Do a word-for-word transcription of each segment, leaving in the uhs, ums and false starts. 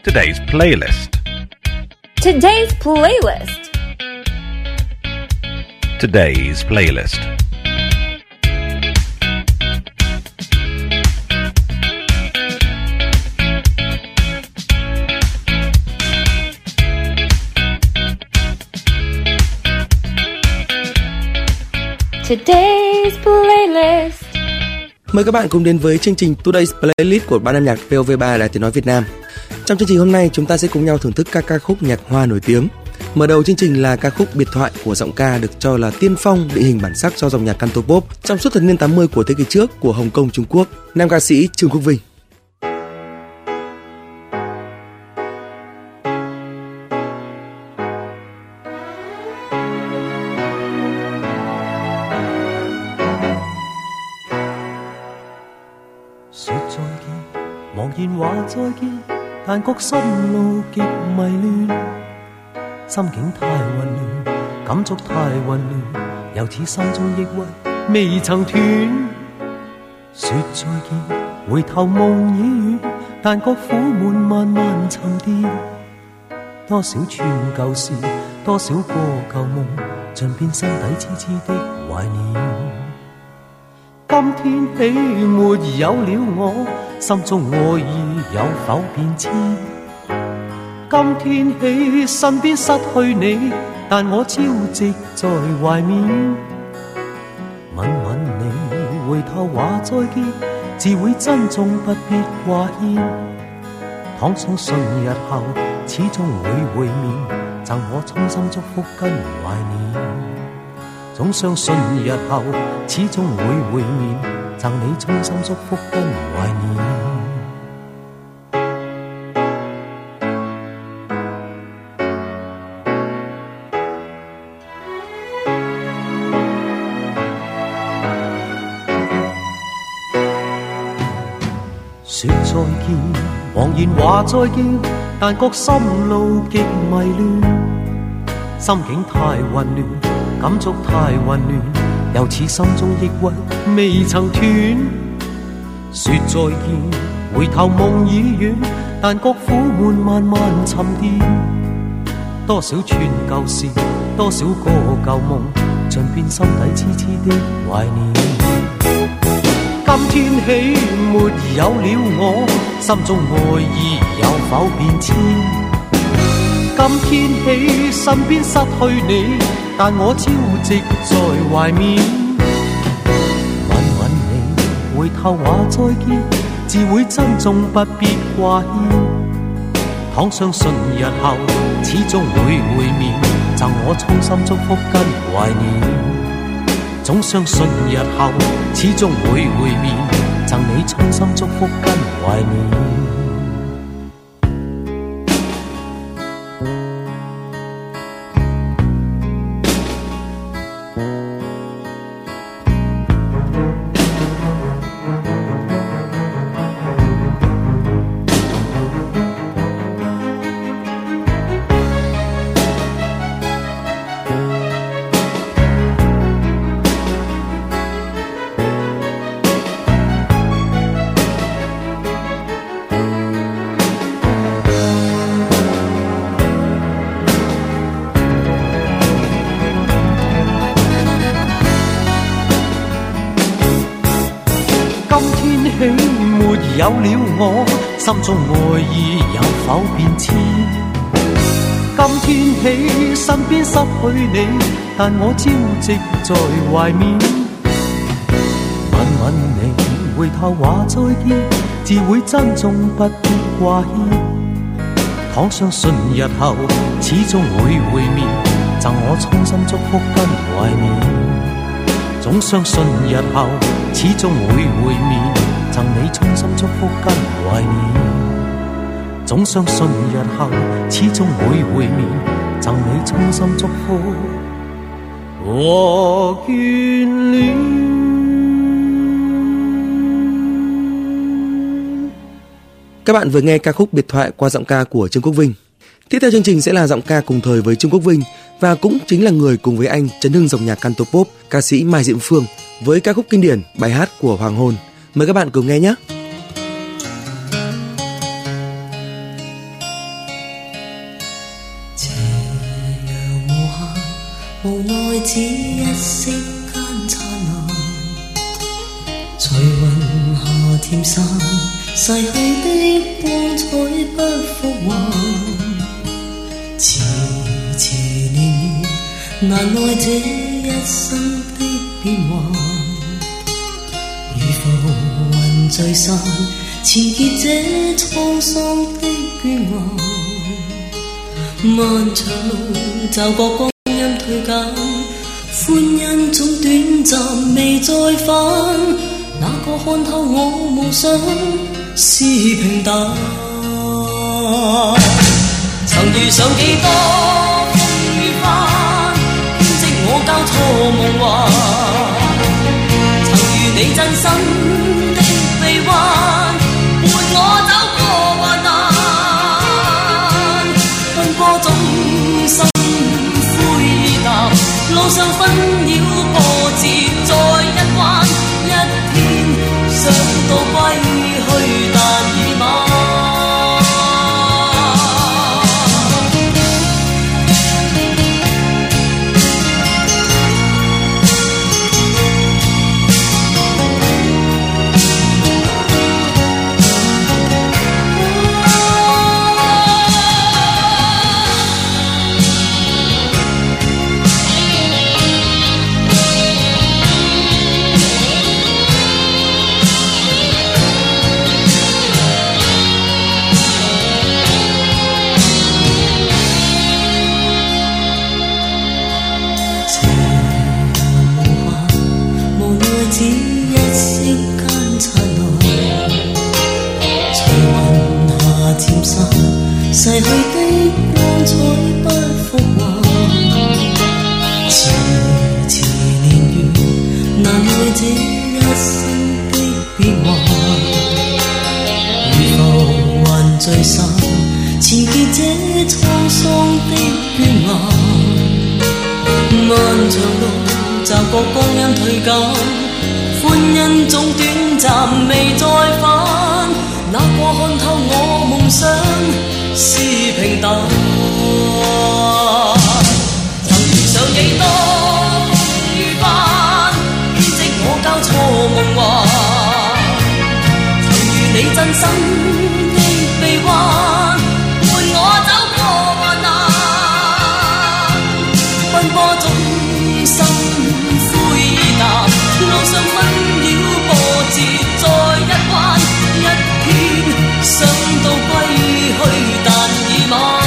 Today's playlist. Today's playlist. Today's playlist. Today's playlist. Mời các bạn cùng đến với chương trình Today's Playlist của Ban âm nhạc vê o vê ba Đài Tiếng nói Việt Nam. Trong chương trình hôm nay, chúng ta sẽ cùng nhau thưởng thức các ca khúc nhạc hoa nổi tiếng. Mở đầu chương trình là ca khúc Biệt thoại của giọng ca được cho là tiên phong định hình bản sắc cho dòng nhạc cantopop trong suốt thập niên tám mươi của thế kỷ trước của Hồng Kông, Trung Quốc, nam ca sĩ Trương Quốc Vinh. 但覺心路極迷亂，心境太混亂，感觸太混亂，又似心中抑鬱未曾斷。說再見，回頭夢已遠，但覺苦悶慢慢沉澱。多少串舊事，多少個舊夢，盡變心底痴痴的懷念。今天起沒有了我，心中愛意有否變遷？今天起身邊失去你，但我朝夕在懷緬。吻吻你，回頭話再見，自會珍重不必掛牽。倘相信日後始終會會面，贈我衷心祝福跟懷念。總相信日後始終會會面，贈你衷心祝福跟懷念。說再見，茫然話再見，但覺心路極迷亂，心境太混亂，感觸太混亂，又似心中抑鬱未曾斷。說再見，回頭夢已遠，但覺苦悶慢慢沉澱。多少串舊事，多少個舊夢，盡變心底痴痴的懷念。今天起沒有了我，心中愛意有否變遷？今天起身邊失去你，但我朝夕在懷緬。吻吻你，回頭話再見，自會珍重不必掛牽。倘相信日後始終會會面，贈我衷心祝福跟懷念。總相信日後始終會會面，贈你衷心祝福跟懷念。有了我，心中愛意有否變遷？今天起身邊失去你，但我朝夕在懷緬。吻吻你，回頭話再見，自會珍重不必掛牽。倘相信日後始終會會面，贈我衷心祝福跟懷念。總相信日後始終會會面，贈你衷心祝福跟懷念。總相信日後始終會會面，贈你衷心祝福和眷戀。 Các bạn vừa nghe ca khúc Biệt thoại qua giọng ca của Trương Quốc Vinh. Tiếp theo chương trình sẽ là giọng ca cùng thời với Trương Quốc Vinh và cũng chính là người cùng với anh chấn hưng dòng nhạc cantopop, ca sĩ Mai Diệm Phương với ca khúc kinh điển Bài hát của Hoàng hôn. Mời các bạn cùng nghe nhé. 甜散，逝去的光彩不復還。遲遲年月，難耐這一生的變幻。如浮雲聚散，纏結這滄桑的倦顏。漫長路驟覺光陰退減，歡欣總短暫未再返。那個看透我夢想是平淡，曾遇上幾多風雨翻，編織我交錯夢幻。曾遇你真心的臂彎，伴我走過患難。奔波中心灰意淡，路上紛擾波折再一彎。一天想到歸去，但已晚。逝去的光彩不復還，遲遲年月，難耐這一生的變幻。如浮雲聚散，纏結這滄桑的倦顏。漫長路驟覺光陰退減，歡欣總短暫未再返。那個看透我夢想是平淡，曾遇上幾多風雨翻，編織我交錯夢幻。曾遇你真心的臂彎，伴我走過患難。奔波中心灰意淡，路上紛擾波折再一彎。一天想到歸去，但已晚。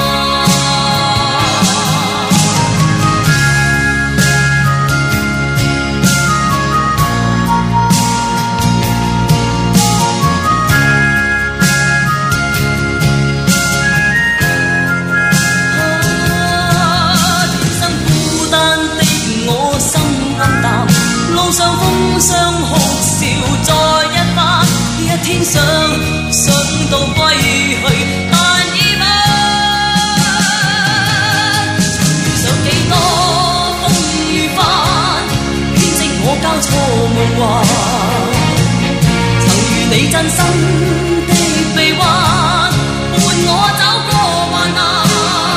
天生孤單的我心暗淡，路上風霜哭笑再一番。一天想想到歸去，但已晚。曾遇上幾多風雨翻，編織我交錯夢幻。曾遇你真心的臂彎，伴我走過患難。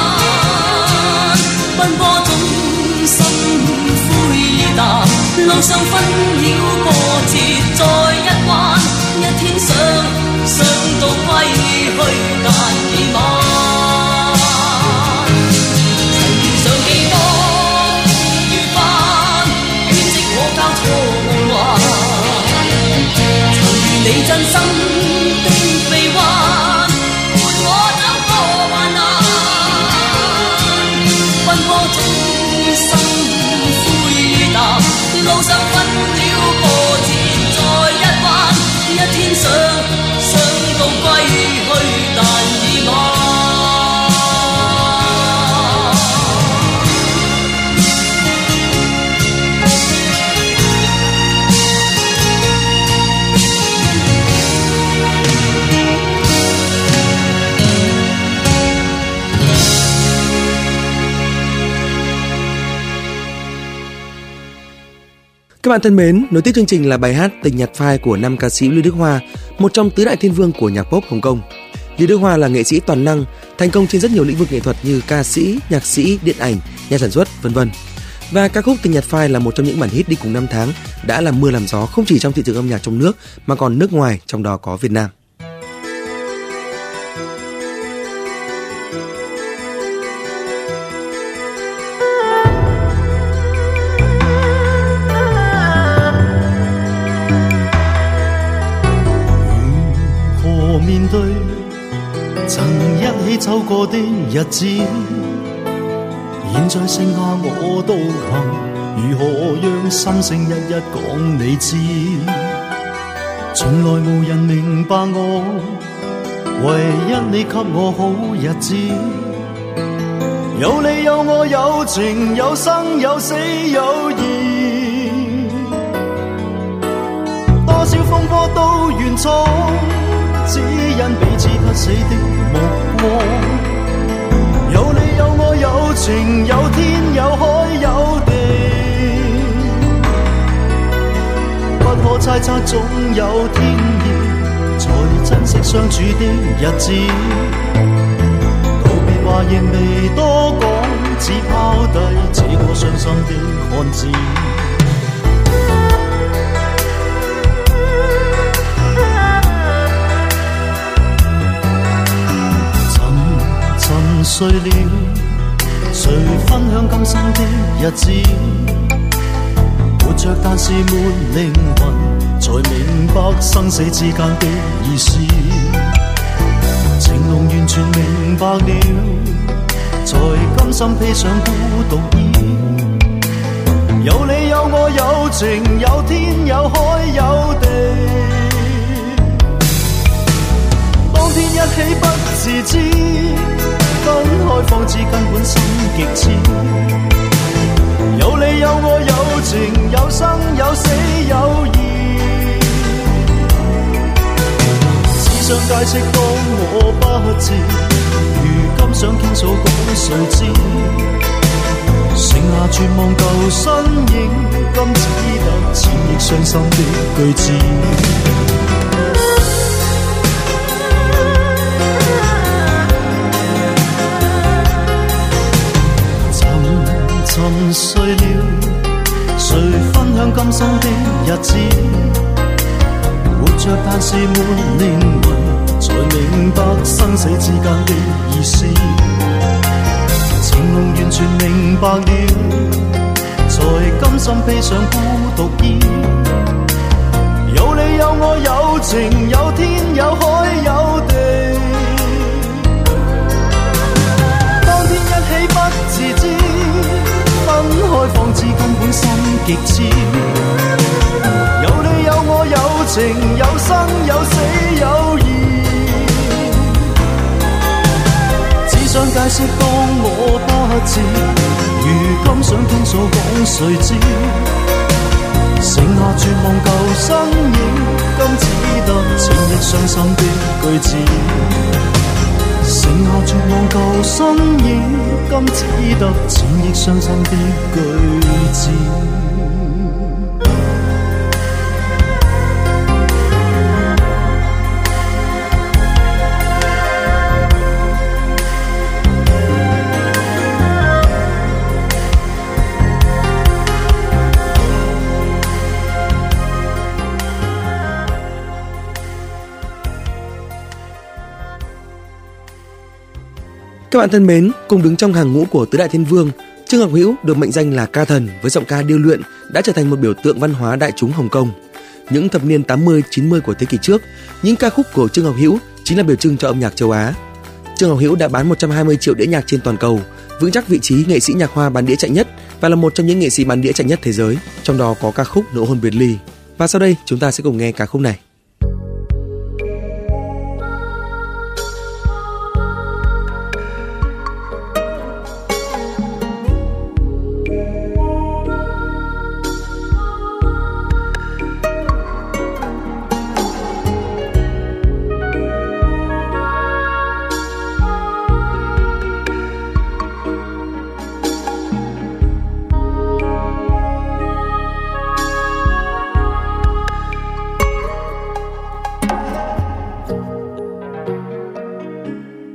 奔波中心灰意淡，路上紛擾波折再一彎。一天想想到歸去，但已晚。曾遇上幾多風雨翻，編織我交錯夢幻。曾遇你真心的臂彎，伴我走過患難。奔波中心灰意淡，路上紛擾波折再一彎。一天想想到歸去，但已晚。 Các bạn thân mến, nối tiếp chương trình là bài hát Tình Nhạt Phai của nam ca sĩ Lý Đức Hoa, một trong tứ đại thiên vương của nhạc pop Hồng Kông. Lý Đức Hoa là nghệ sĩ toàn năng, thành công trên rất nhiều lĩnh vực nghệ thuật như ca sĩ, nhạc sĩ, điện ảnh, nhà sản xuất, vân vân. Và ca khúc Tình Nhật Phai là một trong những bản hit đi cùng năm tháng đã làm mưa làm gió không chỉ trong thị trường âm nhạc trong nước mà còn nước ngoài, trong đó có Việt Nam. Hồ面對曾一起走過的日子，現在剩下我獨行，如何讓心聲一一講你知？從來無人明白我，唯一你給我好日子。有你有我有情有生有死有義，多少風波都願闖，只因彼此不死的目光。有你有我有情有天有海有地，不可猜測總有天意，才珍惜相處的日子。道別話亦未多講，只拋低這個傷心的漢子。沉睡了，誰分享今生的日子？活着但是沒靈魂，才明白生死之間的意思。情濃完全明白了，才甘心披上孤獨衣。有你有我有情有天有海有地，當天一起不自知，分開方知根本心極痴。有你有我有情有生有死有義，只想解釋當我不知，如今想傾訴講誰知？剩下絕望舊身影，今只得千億傷心的句子。沉睡了，誰分享今生的日子？活着但是沒靈魂，才明白生死之間的意思。情濃完全明白了，才甘心披上孤獨衣。有你有我有情有天有海有地，當天一起不自知，分開方知根本心極痴。有你有我有情有生有死有義，只想解釋當我不知，如今想傾訴講誰知？剩下絕望舊身影，今只得千億傷心的句子。剩下絕望舊身影，今只得千億傷心的句子。 Các bạn thân mến, cùng đứng trong hàng ngũ của tứ đại thiên vương, Trương Ngọc Hữu được mệnh danh là ca thần với giọng ca điêu luyện đã trở thành một biểu tượng văn hóa đại chúng Hồng Kông. Những thập niên tám mươi chín mươi của thế kỷ trước, những ca khúc của Trương Ngọc Hữu chính là biểu trưng cho âm nhạc châu Á. Trương Ngọc Hữu đã bán một trăm hai mươi triệu đĩa nhạc trên toàn cầu, vững chắc vị trí nghệ sĩ nhạc hoa bán đĩa chạy nhất và là một trong những nghệ sĩ bán đĩa chạy nhất thế giới, trong đó có ca khúc Nụ hôn biệt ly. Và sau đây chúng ta sẽ cùng nghe ca khúc này.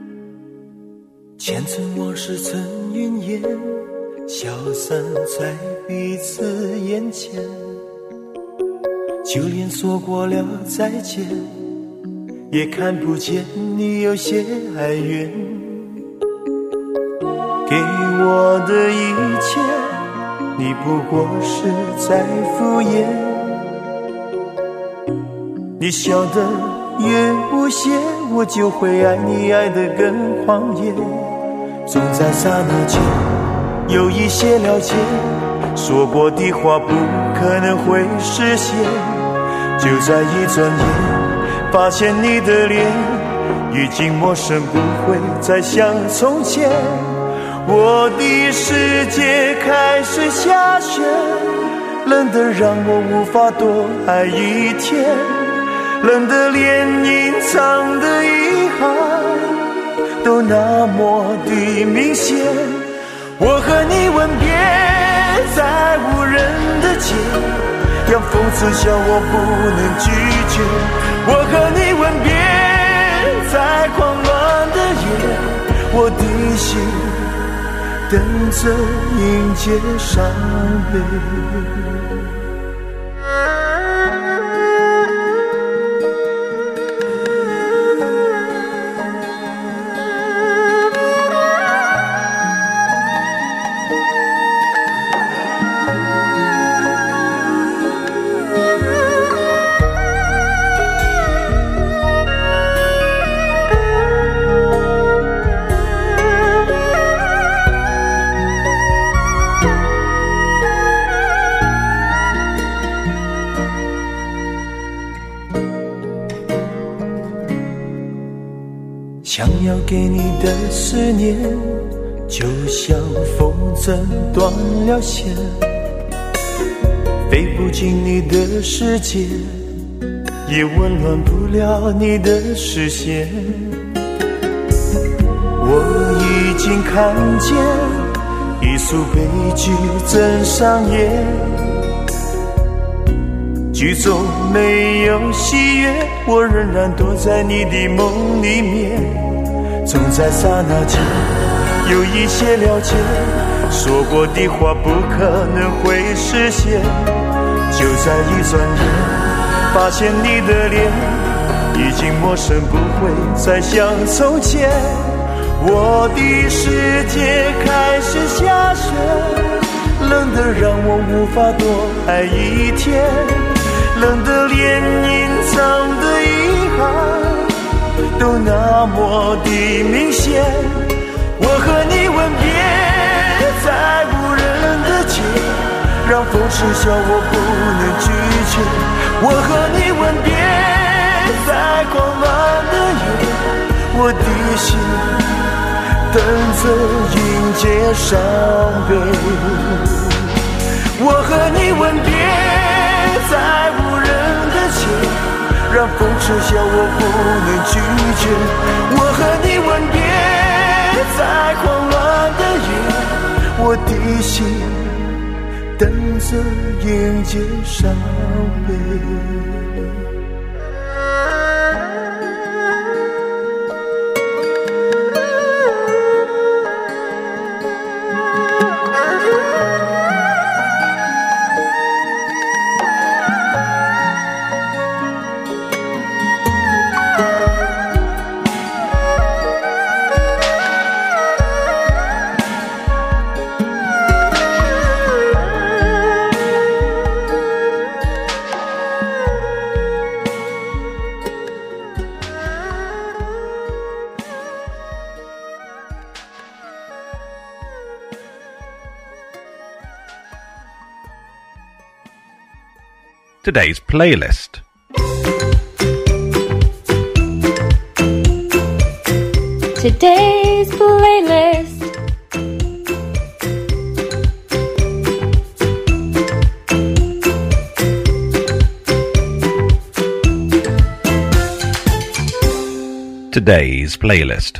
前尘往事成云烟，消散在就连说过了再见，也看不见你有些哀怨。给我的一切，你不过是在敷衍。你笑得越无邪，我就会爱你爱得更狂野。总在刹那间有一些了解，说过的话不可能会实现。就在一转眼，发现你的脸已经陌生，不会再像从前。我的世界开始下雪，冷得让我无法多爱一天，冷得连隐藏的遗憾都那么的明显。我和你吻别在无人的街，让讽刺笑我不能拒绝。我和你吻别在狂乱的夜，我的心等着迎接伤悲。想要给你的思念，就像风筝断了线，飞不进你的世界，也温暖不了你的视线。我已经看见一出悲剧正上演，剧中没有喜悦，我仍然躲在你的梦里面。总在刹那间有一些了解，说过的话不可能会实现。就在一转眼，发现你的脸已经陌生，不会再像从前。我的世界开始下雪，冷得让我无法多爱一天，冷得连隐藏的遗憾都那么的明显。我和你吻别在无人的街，让风痴笑我不能拒绝。我和你吻别在狂乱的夜，我的心等着迎接伤悲。我和你吻别在无人的街，让风痴笑我不能拒绝。我和你吻别在狂乱的夜，我的心等着迎接伤悲。 Today's playlist. Today's playlist. Today's playlist.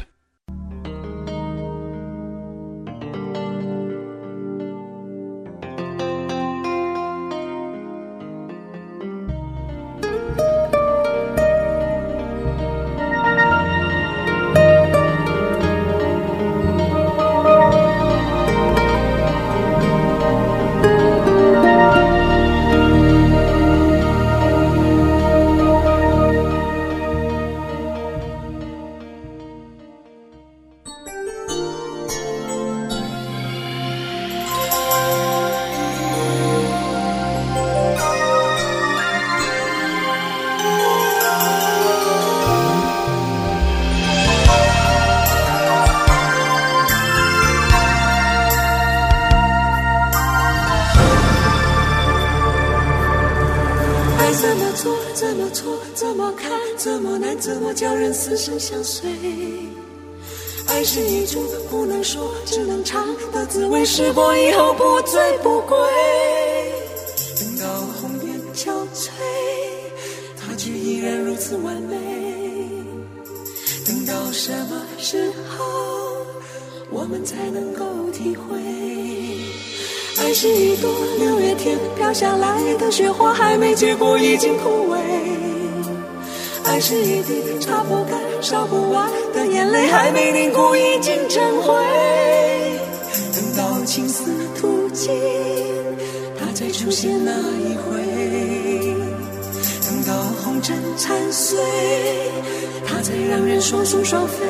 怎么做，怎么错，怎么看，怎么难，怎么叫人死生相随。爱是一种不能说，只能尝的滋味，试过以后不醉不归。等到红颜憔悴，它却依然如此完美。等到什么时候，我们才能够体会？爱是一朵六月天飘下来的雪花，还没结果已经枯萎。爱是一滴擦不干烧不完的眼泪，还没凝固已经成灰。等到青丝吐尽，它才出现那一回。等到红尘残碎，它才让人双宿双飞。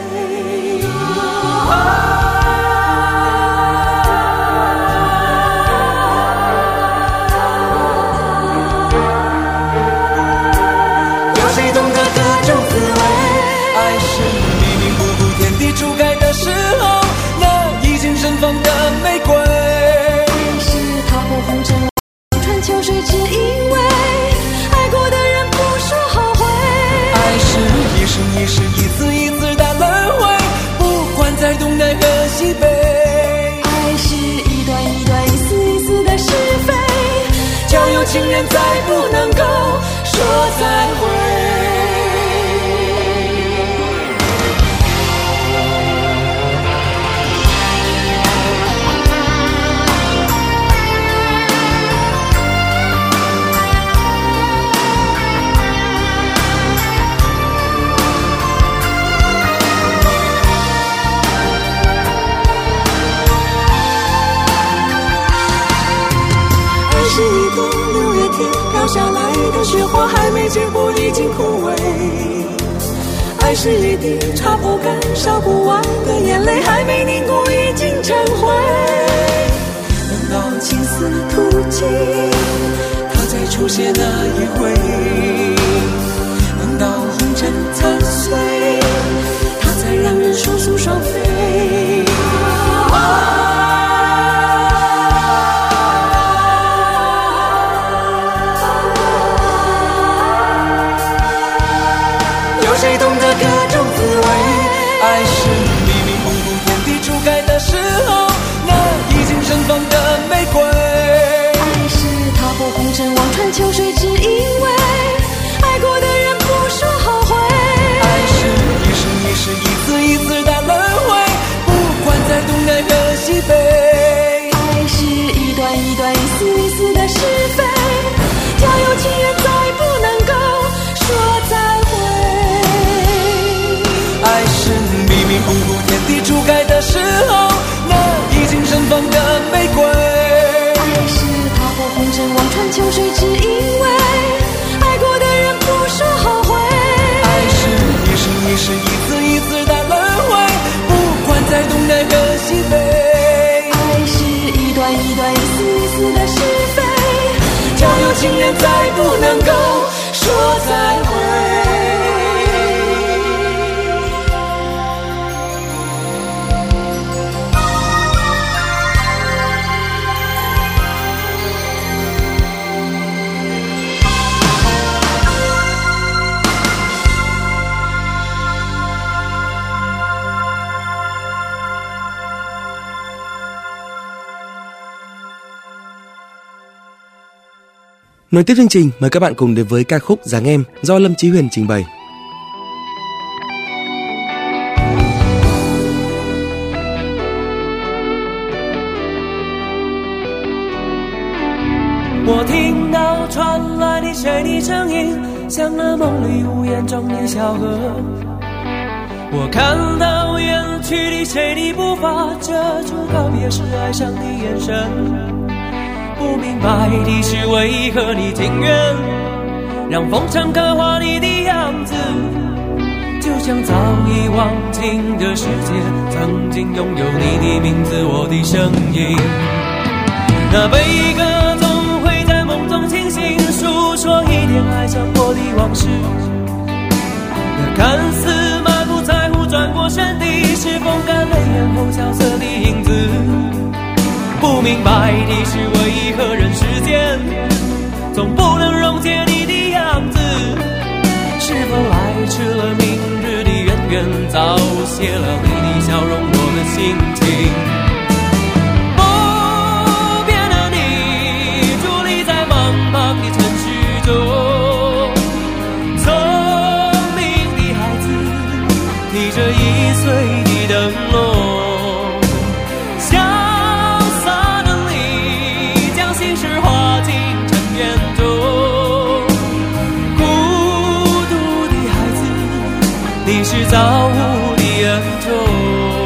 秋水只因为爱过的人不说后悔。爱是一生一世一次一次的轮回，不管在东南和西北。爱是一段一段一丝一丝的是非，交有情人再不能够说再会。是一朵六月天飘下来的雪花，还没结果已经枯萎。爱是一滴擦不干烧不完的眼泪，还没凝固已经成灰。等到青丝吐尽，它才出现那一回。等到红尘残碎，它才让人双宿双飞。谁懂得各种滋味？爱是迷迷糊糊天地初开的时候，那已经盛放的玫瑰。爱是踏破红尘望穿秋水，只因为爱过的人不说后悔。爱是一生一世一次一次的轮回，不管在东南和西北。爱是一段一段一丝一丝的是非，交有情人再不能够说再会。爱是迷迷糊糊天地初开的时候，那已经盛放的玫瑰。爱是踏破红尘望穿秋水，只因为爱过的人不说后悔。爱是一生一世一次一次的轮回，不管在东南和西北。爱是一段一段一丝一丝的是非，交有情人再不能够说再会。 Nối tiếp chương trình, mời các bạn cùng đến với ca khúc Dáng Em do Lâm Chí Huyền trình bày. 我听到传来你谁的声音，像那梦里呜咽中的小河。我看到远去的谁的步伐，遮住告别时哀伤的眼神。不明白的是为何你情愿让风尘刻画你的样子，就像早已忘情的世界曾经拥有你的名字，我的声音。那悲歌总会在梦中清醒，诉说一点爱上过的往事。那看似满不在乎转过身的，是风干泪眼后萧瑟的影子。不明白的是为何人世间总不能溶解你的样是否来迟了明日的远远，早谢了你的笑容，我的心情。不变的你，伫立在茫茫的城市中，聪明的孩子提着易碎的灯笼，潇洒的你将心事化进尘缘中。你是造物的恩宠。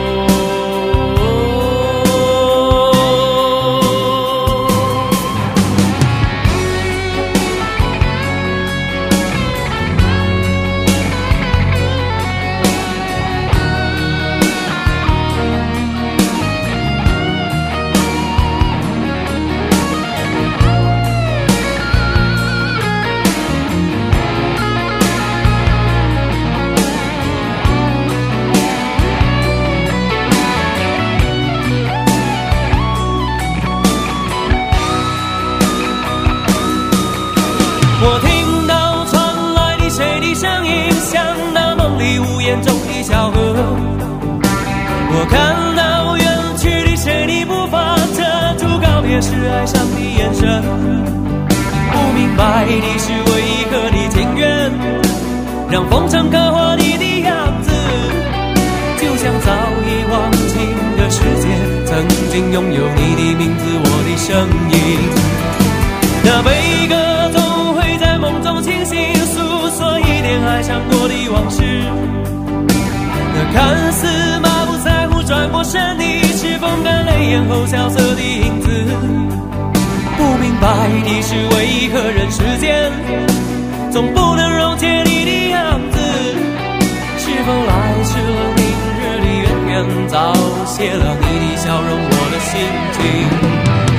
我听到传来的谁的声音，像那梦里屋檐中的小河。我看到远去的谁的步伐，遮住告别时哀伤的眼神。不明白的是为何你情愿让风尘刻画你的样子，就像早已忘情的世界曾经拥有你的名字，我的声音。那悲歌总会在梦中清醒，诉说一点爱上过的往事。那看似马不在乎转过身的，是风干泪眼后萧瑟的影子。不明白的是为何人世间总不能溶解你的样子，是否来迟了明日的远远，早谢了你的笑容，我的心情。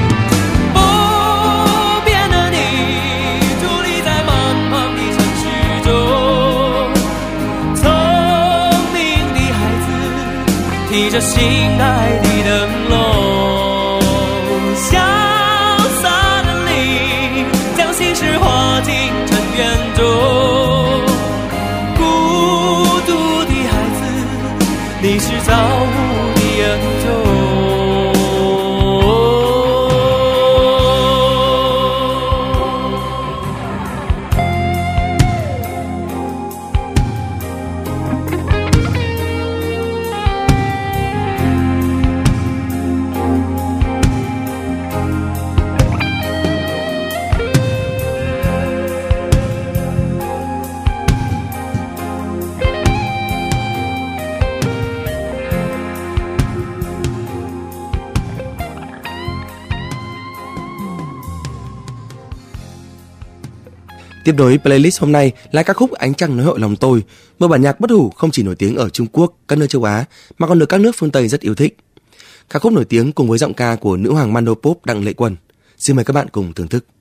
提着心爱的灯笼，潇洒的你将心事化进尘缘中。孤独的孩子，你是造物的恩宠。 Tiếp nối playlist hôm nay là ca khúc Ánh Trăng Nói Hội Lòng Tôi, một bản nhạc bất hủ không chỉ nổi tiếng ở Trung Quốc, các nước châu Á mà còn được các nước phương Tây rất yêu thích. Ca khúc nổi tiếng cùng với giọng ca của nữ hoàng Mandopop Đặng Lệ Quân. Xin mời các bạn cùng thưởng thức.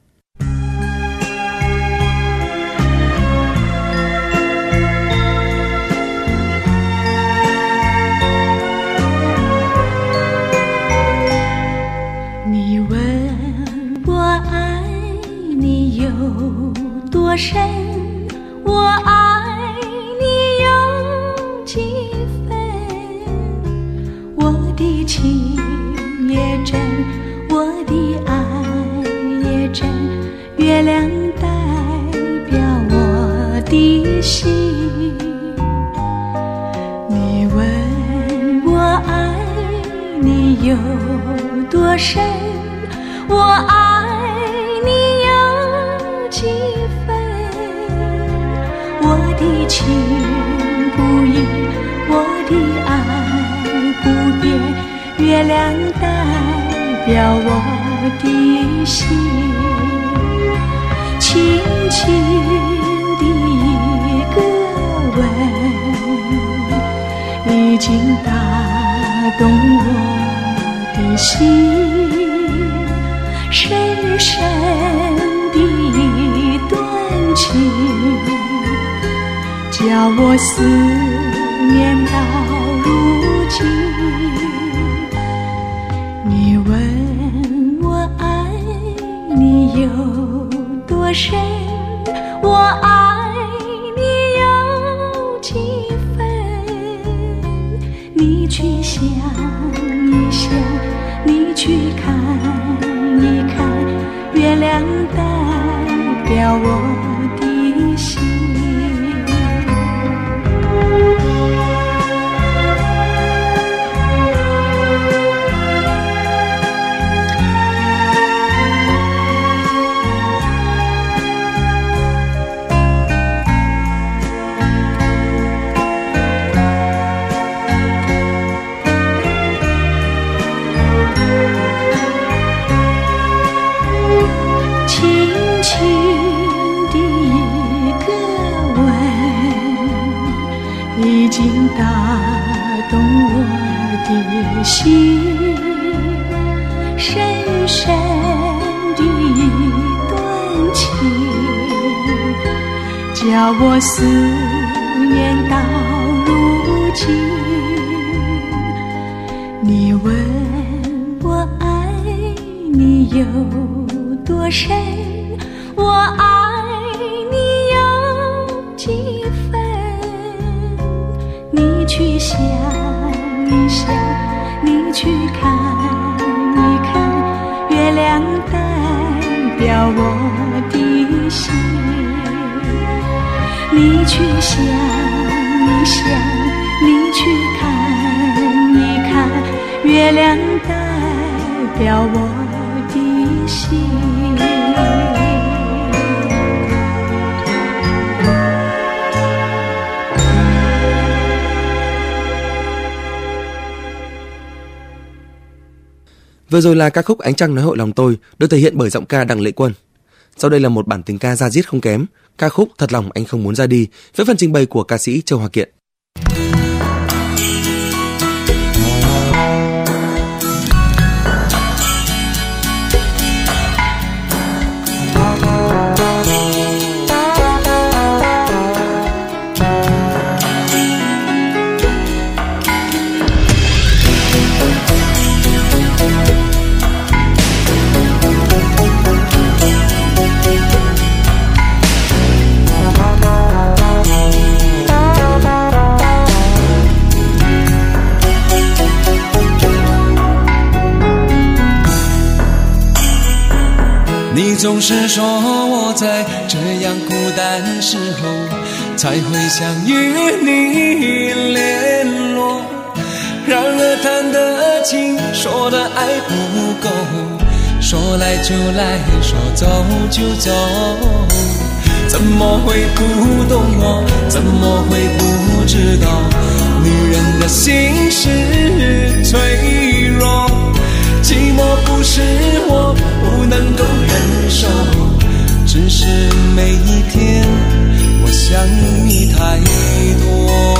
多深，我爱你有几分？我的情也真，我的爱也真，月亮代表我的心。你问我爱你有多深，我爱你有几分？我的情不移，我的爱不变，月亮代表我的心。轻轻的一个吻，已经打动我的心。深深的一段情，叫我思念到如今。你问我爱你有多深，我爱想一想，你去看一看，月亮代表我的心。已经打动我的心，深深的一段情，叫我思念到如今。你问我爱你有多深，我爱你有几分，你去想一想，你去看一看，月亮代表我的心。你去想一想，你去看一看，月亮代表我的心。 Vừa rồi là ca khúc Ánh Trăng Nói Hội Lòng Tôi được thể hiện bởi giọng ca Đặng Lệ Quân. Sau đây là một bản tình ca da diết không kém, ca khúc Thật Lòng Anh Không Muốn Ra Đi với phần trình bày của ca sĩ Châu Hòa Kiện. 你总是说我在这样孤单时候才会想与你联络，然而谈的情，说的爱不够，说来就来，说走就走，怎么会不懂我，怎么会不知道女人的心是脆弱，寂寞不是我不能够忍受，只是每一天我想你太多。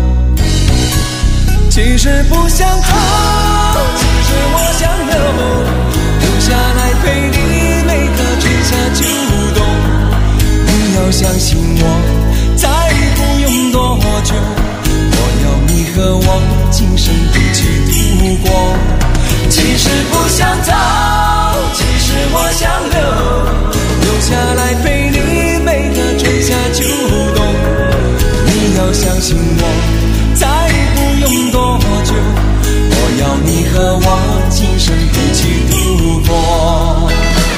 其实不想走，其实我想留，留下来陪你每个春夏秋冬。你要相信我，再不用多久，我要你和我今生一起度过。其实不想走，其实我想留，留下来陪你每个春夏秋冬。你要相信我，再不用多久，我要你和我今生一起度过。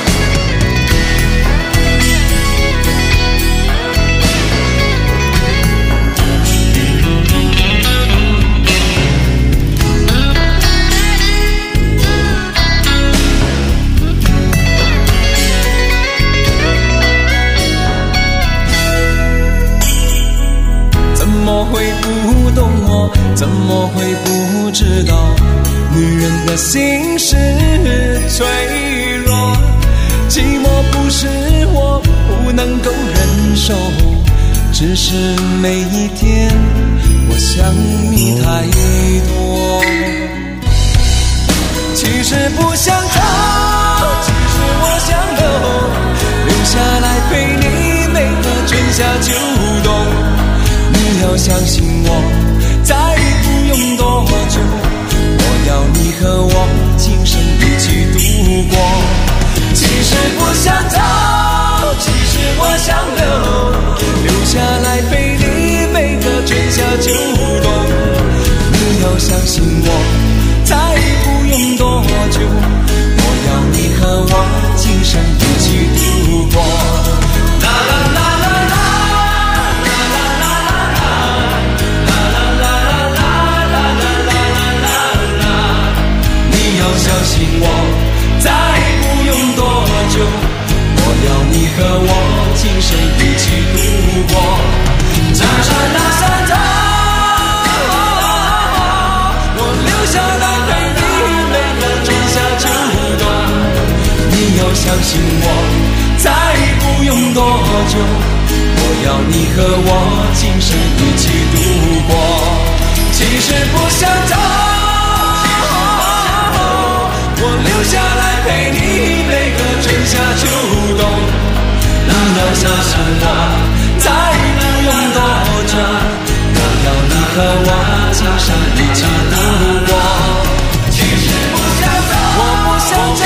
怎么会不懂我，怎么会不知道女人的心是脆弱，寂寞不是我不能够忍受，只是每一天我想你太多。其实不想走，其实我想留，留下来陪你每个春夏秋冬。你要相信我，再不用多久，我要你和我今生一起度过。其实不想走，其实我想留，留下来陪你每个春夏秋冬。你要相信我， 久，我要你和我今生一起度过。其实不想走，我留下来陪你每个春夏秋冬。你要相信我，再不用多久，我要你和我今生一起度过。其实不想走，我不想走，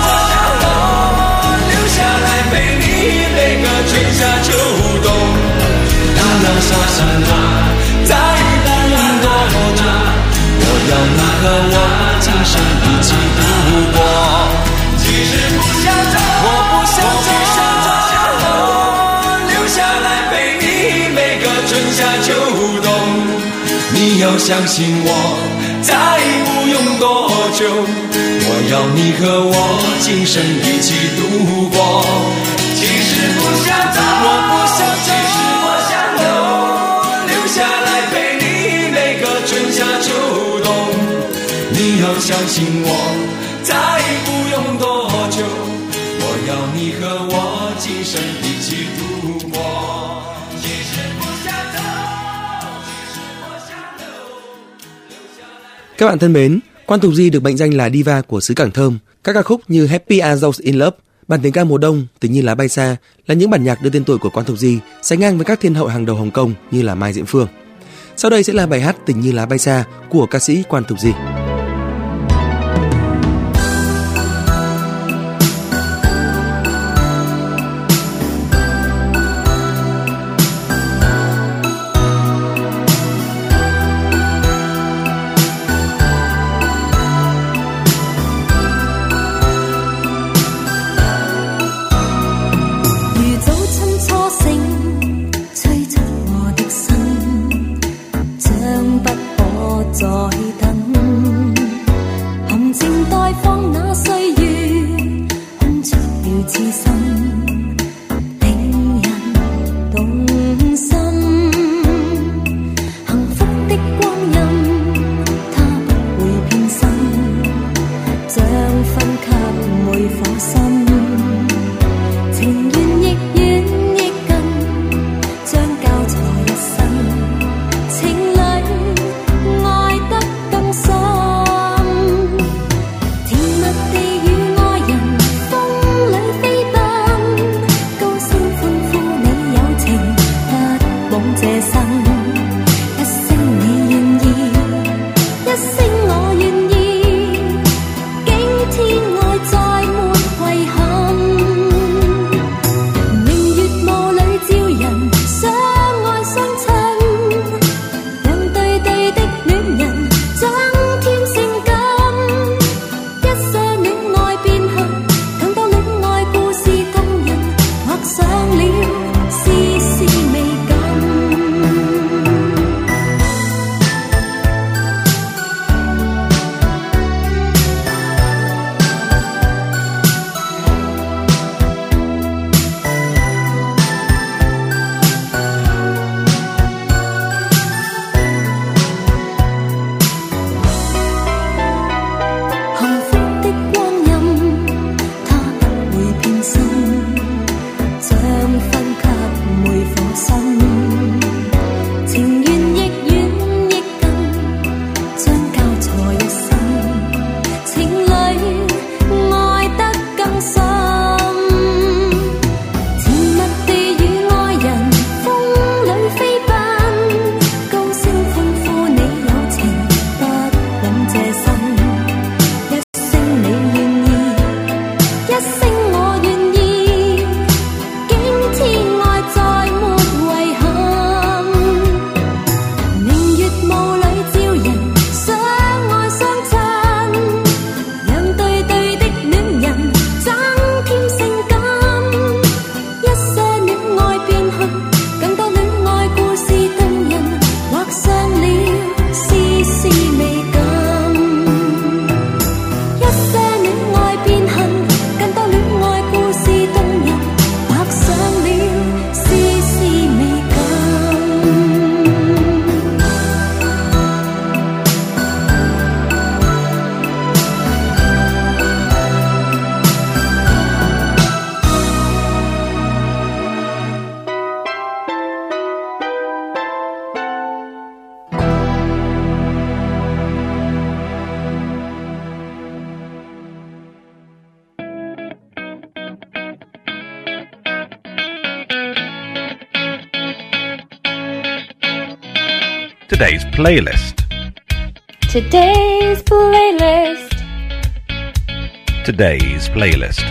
留下来陪你每个春夏秋冬。你要相信我，再不用多久，我要你和我今生一起度过。其实不想走，我不想走，留下来陪你每个春夏秋冬。你要相信我，再不用多久，我要你和我今生一起度过。其实不想走，我不想走，其实我想留，留下来陪你每个春夏秋冬。你要相信我，再不用多久，我要你和我今生一起度过。其实不想走，其实我想留，留下来。 Các bạn thân mến, Quan Thục Di được mệnh danh là diva của xứ Cảng Thơm. Các ca khúc như Happy as Those in Love, Bản tình ca mùa đông, Tình như lá bay xa là những bản nhạc đưa tên tuổi của Quan Thục Di, sánh ngang với các thiên hậu hàng đầu Hồng Kông như là Mai Diễm Phương. Sau đây sẽ là bài hát Tình như lá bay xa của ca sĩ Quan Thục Di. Today's playlist. Today's playlist. Today's playlist.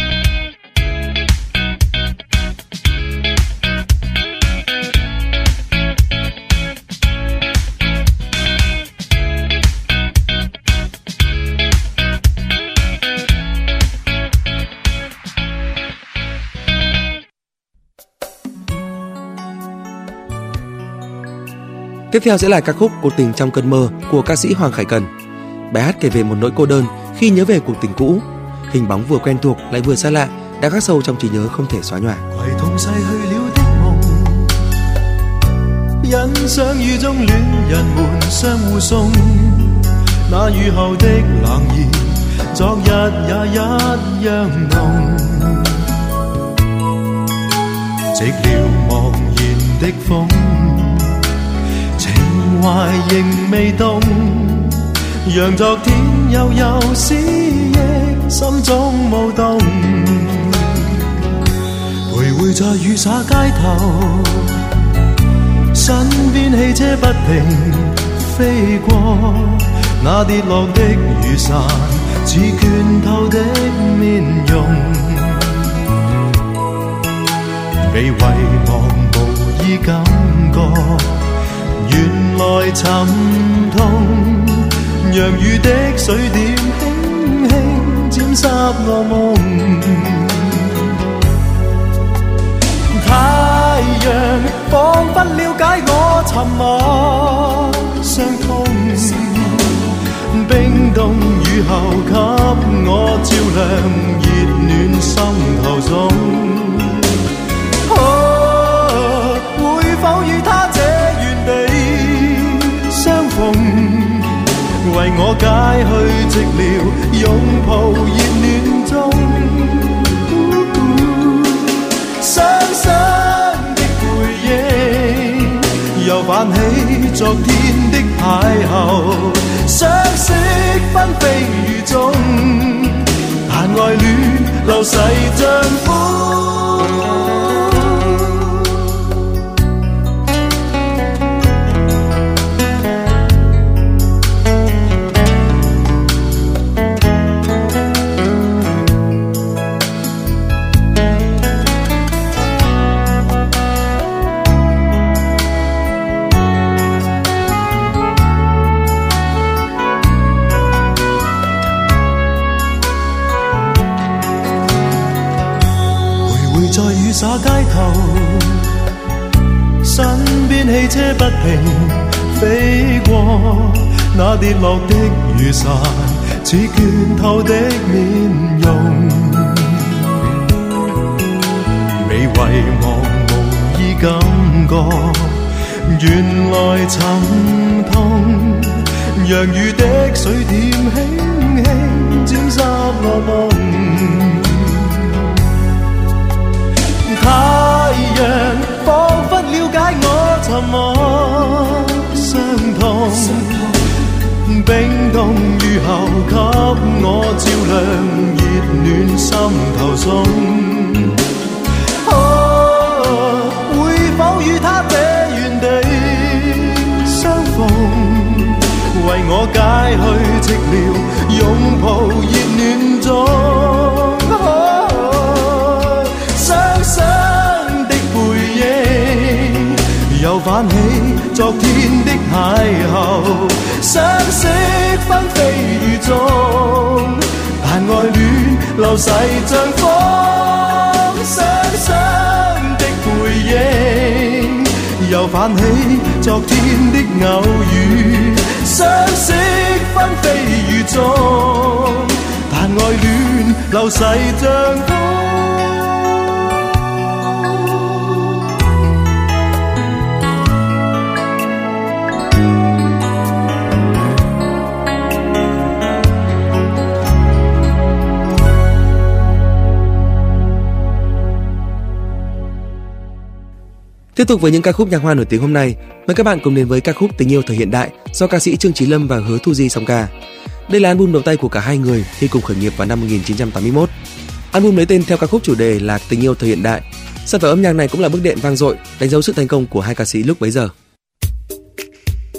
Tiếp theo sẽ là ca khúc Cuộc tình trong cơn mơ của ca sĩ Hoàng Khải Cần. Bài hát kể về một nỗi cô đơn khi nhớ về cuộc tình cũ, hình bóng vừa quen thuộc lại vừa xa lạ đã khắc sâu trong trí nhớ không thể xóa nhòa. 攜同逝去了的夢，欣賞雨中戀人們相互送，那雨後的冷意，昨日也一樣濃。寂寥茫然的風，情懷仍未動，讓昨天悠悠思憶心中舞動。徘徊在雨灑街頭，身邊汽車不停飛過，那跌落的雨傘似倦透的面容，被遺忘無意感覺，原來沉痛，讓雨的水點輕輕沾濕我夢。太陽彷彿了解我沉默傷痛，冰凍雨後給我照亮熱暖心頭中。哦，會否與他這原地相逢，為我解去寂寥，擁抱熱暖中。雙雙的背影，又泛起昨天的邂逅，相識紛飛雨中，但愛戀流逝像風。在雨灑街頭，身邊汽車不停飛過，那跌落的雨傘似倦透的面容，未遺忘無意感覺，原來沉痛，讓雨的水點輕輕沾濕我夢。太陽彷彿了解我沉默傷痛，冰凍雨後給我照亮熱暖心頭中。哦，會否與他這原地相逢，為我解去寂寥，擁抱熱暖中。又泛起昨天的邂逅，相識紛飛雨中，但愛戀流逝像風。雙雙的背影，又泛起昨天的偶遇，相識紛飛雨中，但愛戀流逝像風。 Tiếp tục với những ca khúc nhạc hoa nổi tiếng hôm nay, mời các bạn cùng đến với ca khúc Tình yêu thời hiện đại do ca sĩ Trương Chí Lâm và Hứa Thu Di song ca. Đây là album đầu tay của cả hai người khi cùng khởi nghiệp vào năm một nghìn chín trăm tám mươi mốt. Album lấy tên theo ca khúc chủ đề là Tình yêu thời hiện đại. Sản phẩm âm nhạc này cũng là bước đệm vang dội, đánh dấu sự thành công của hai ca sĩ lúc bấy giờ.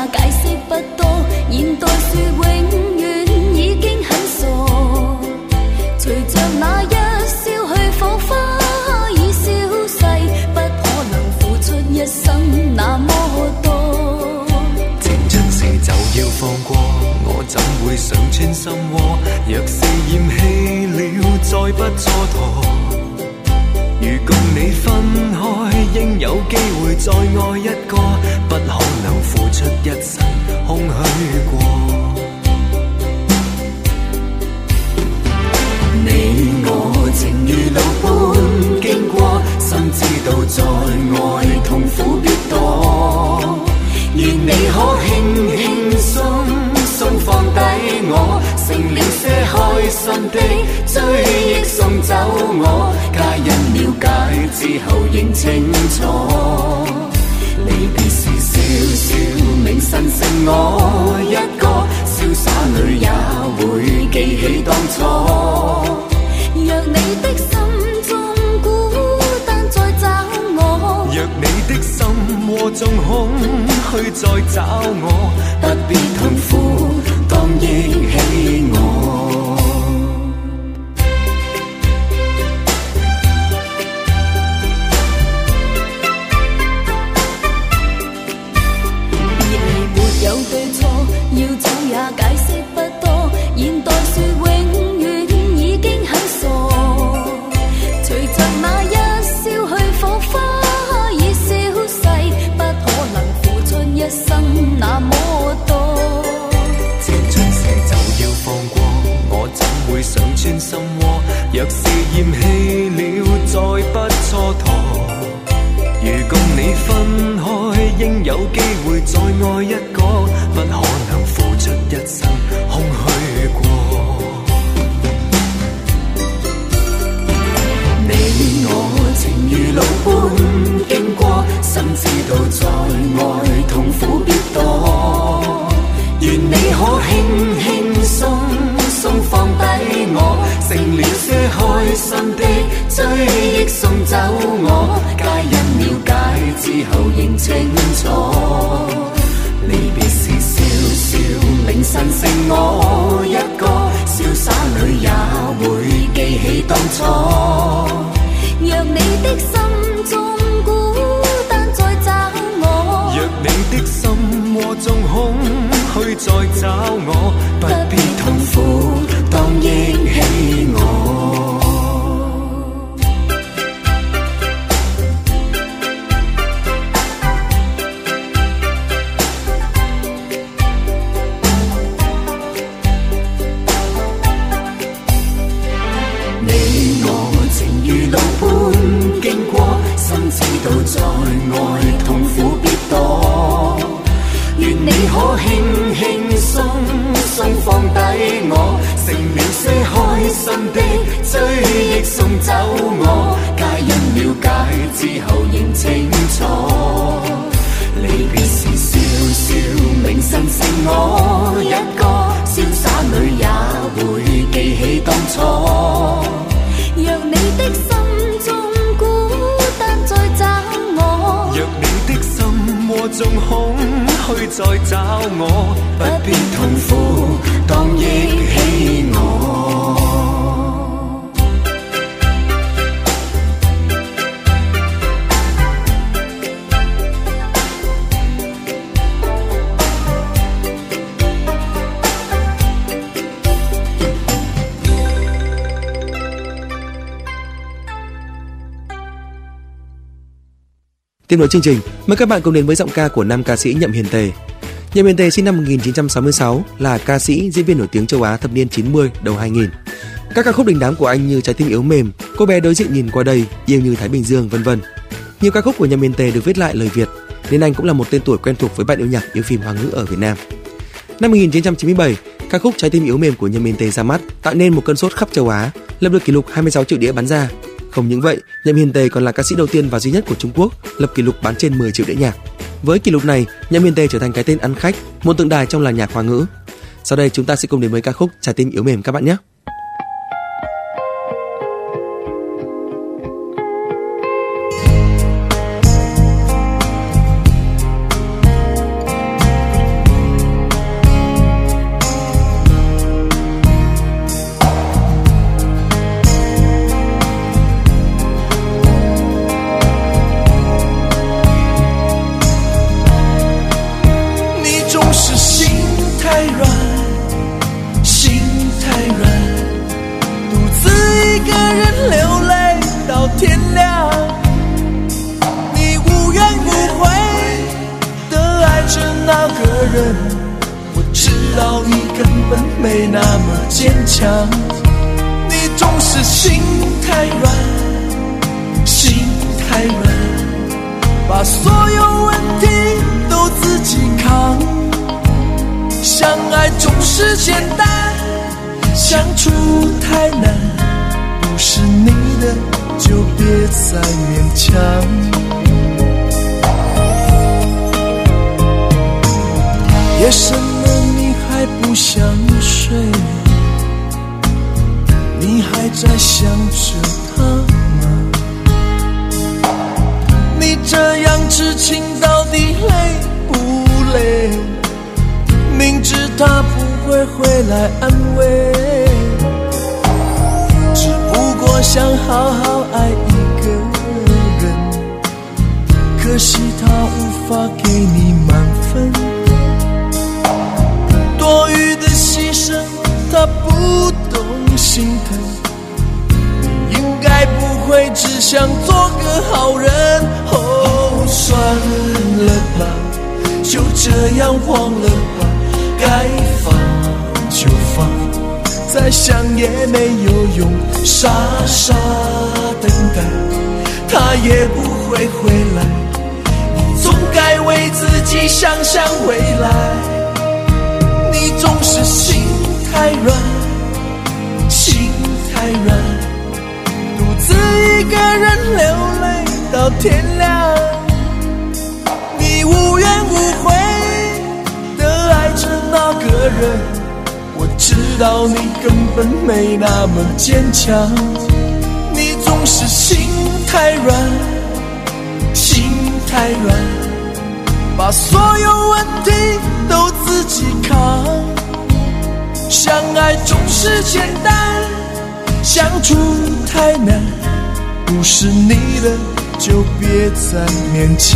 解釋不多，現代說永遠已經很傻。隨着那一消去火花已消逝，不可能付出一生那麼多。 情盡時就要放過，我怎會想穿心窩？若是厭棄了，再不蹉跎。如共你分開，應有機會再愛一個，不可能付出一生空虛過。你我情如路般經過，心知道在愛痛苦必多。願你可輕輕鬆鬆放低我，成了些開心的追憶送走我。皆因了解之後認清楚，離別時笑笑銘心剩我一個，瀟灑裏也會記起當初。 若你的心中孤單再找我， 若你的心窩中空虛再找我，不必痛苦，當憶起我。 別離沒有對錯，要走也解釋不多，現代說永遠已經很傻。隨着那一消去火花已消逝，不可能付出一生那麼多。 情盡時就要放過，我怎會想穿心窩？若是厭棄了，再不蹉跎。如共你分開，應有機會再愛一個，不可能付出一生空虛過。你我情如路般經過，心知道在愛痛苦必多。願你可輕輕鬆鬆放低我，成了些開心的追憶送走我。皆因了解之後認清楚，離別時笑笑銘心剩我一個，瀟灑裏也會記起當初。 若你的心中孤單再找我， 若你的心窩中空虛再找我，不必痛苦，當憶起我。你我情如路般經過，心知道在愛痛苦必多。願你可輕輕鬆鬆放低我，成了些開心的追憶送走我。皆因了解之後認清楚，離別時笑笑銘心剩我一個，瀟灑裏也會記起當初。 若你的心中孤單再找我， 若你的心窩中空虛再找我，不必痛苦，當憶起我。 Tiếp nối chương trình, mời các bạn cùng đến với giọng ca của nam ca sĩ Nhậm Hiền Tề. Nhậm Hiền Tề sinh năm một nghìn chín trăm sáu mươi sáu, là ca sĩ, diễn viên nổi tiếng châu Á thập niên chín mươi, đầu hai nghìn. Các ca khúc đình đám của anh như Trái tim yếu mềm, Cô bé đối diện nhìn qua đây, Yêu như Thái Bình Dương, vân vân. Nhiều ca khúc của Nhậm Hiền Tề được viết lại lời Việt, nên anh cũng là một tên tuổi quen thuộc với bạn yêu nhạc, yêu phim Hoa ngữ ở Việt Nam. Năm một nghìn chín trăm chín mươi bảy, ca khúc Trái tim yếu mềm của Nhậm Hiền Tề ra mắt, tạo nên một cơn sốt khắp châu Á, lập được kỷ lục hai mươi sáu triệu đĩa bán ra. Không những vậy, Nhậm Hiền Tề còn là ca sĩ đầu tiên và duy nhất của Trung Quốc lập kỷ lục bán trên mười triệu đĩa nhạc. Với kỷ lục này, Nhậm Hiền Tề trở thành cái tên ăn khách, một tượng đài trong làng nhạc Hoa ngữ. Sau đây chúng ta sẽ cùng đến với ca khúc Trái tim yếu mềm các bạn nhé. 太软，心太软，独自一个人流泪到天亮。你无怨无悔的爱着那个人，我知道你根本没那么坚强。你总是心太软，心太软，把所有问题都自己扛。相爱总是简单，相处太难，不是你的就别再勉强。夜深了你还不想睡，你还在想着他吗？你这样痴情到底累不累？明知他不会回来安慰，只不过想好好爱一个人，可惜他无法给你满分。多余的牺牲他不懂心疼，你应该不会只想做个好人。哦，算了吧，就这样忘了吧，该放就放，再想也没有用，傻傻等待他也不会回来。你总该为自己想想未来，你总是心太软，心太软，独自一个人流泪到天亮。你无怨无悔的爱着那个人，我知道你根本没那么坚强。你总是心太软，心太软，把所有问题都自己扛。相爱总是简单，相处太难，不是你的就别再勉强。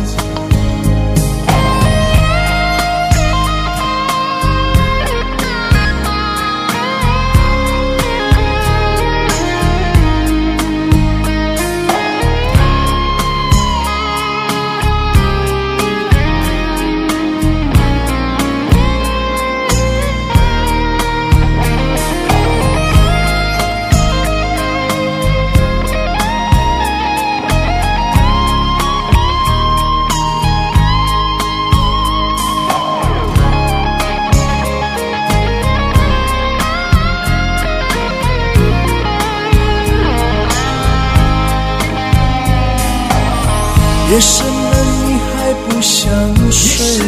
夜深了你还不想睡，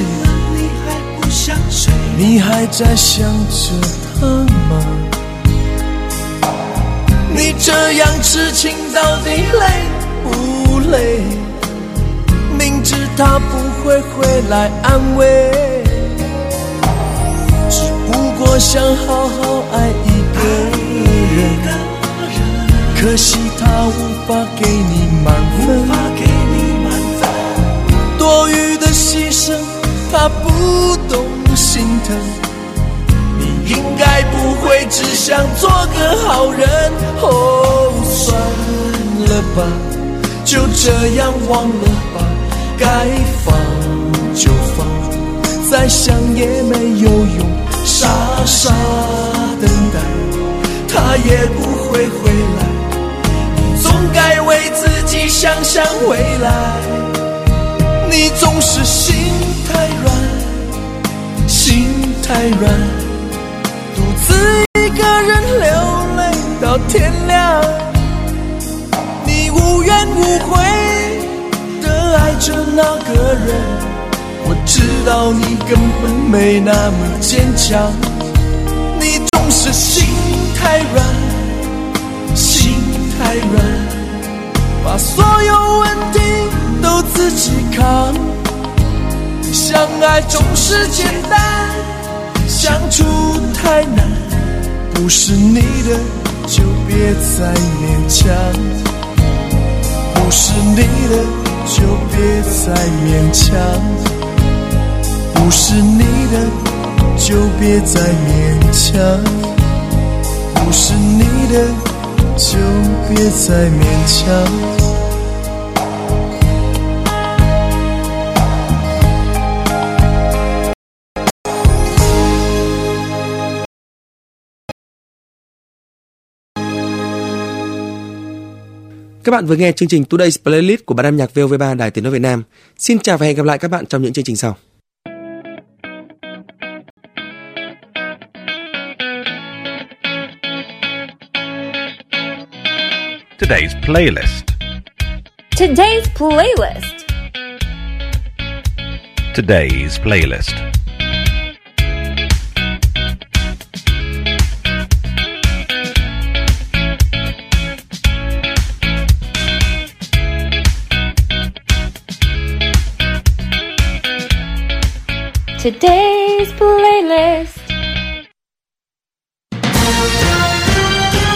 你还在想着他吗？你这样痴情到底累不累？明知他不会回来安慰，只不过想好好爱一个人，可惜他无法给你满分。多余的牺牲他不懂心疼，你应该不会只想做个好人。哦，算了吧，就这样忘了吧，该放就放，再想也没有用，傻傻等待他也不会回来。你总该为自己想想未来，你总是心太软，心太软，独自一个人流泪到天亮。你无怨无悔的爱着那个人，我知道你根本没那么坚强。你总是心太软，心太软，把所有问题都自己扛。相爱总是简单，相处太难，不是你的就别再勉强，不是你的就别再勉强，不是你的就别再勉强，不是你的就别再勉强。 Các bạn vừa nghe chương trình Today's Playlist của Ban âm nhạc vê o vê ba Đài Tiếng nói Việt Nam. Xin chào và hẹn gặp lại các bạn trong những chương trình sau. Today's playlist. Today's playlist. Today's playlist. Today's playlist.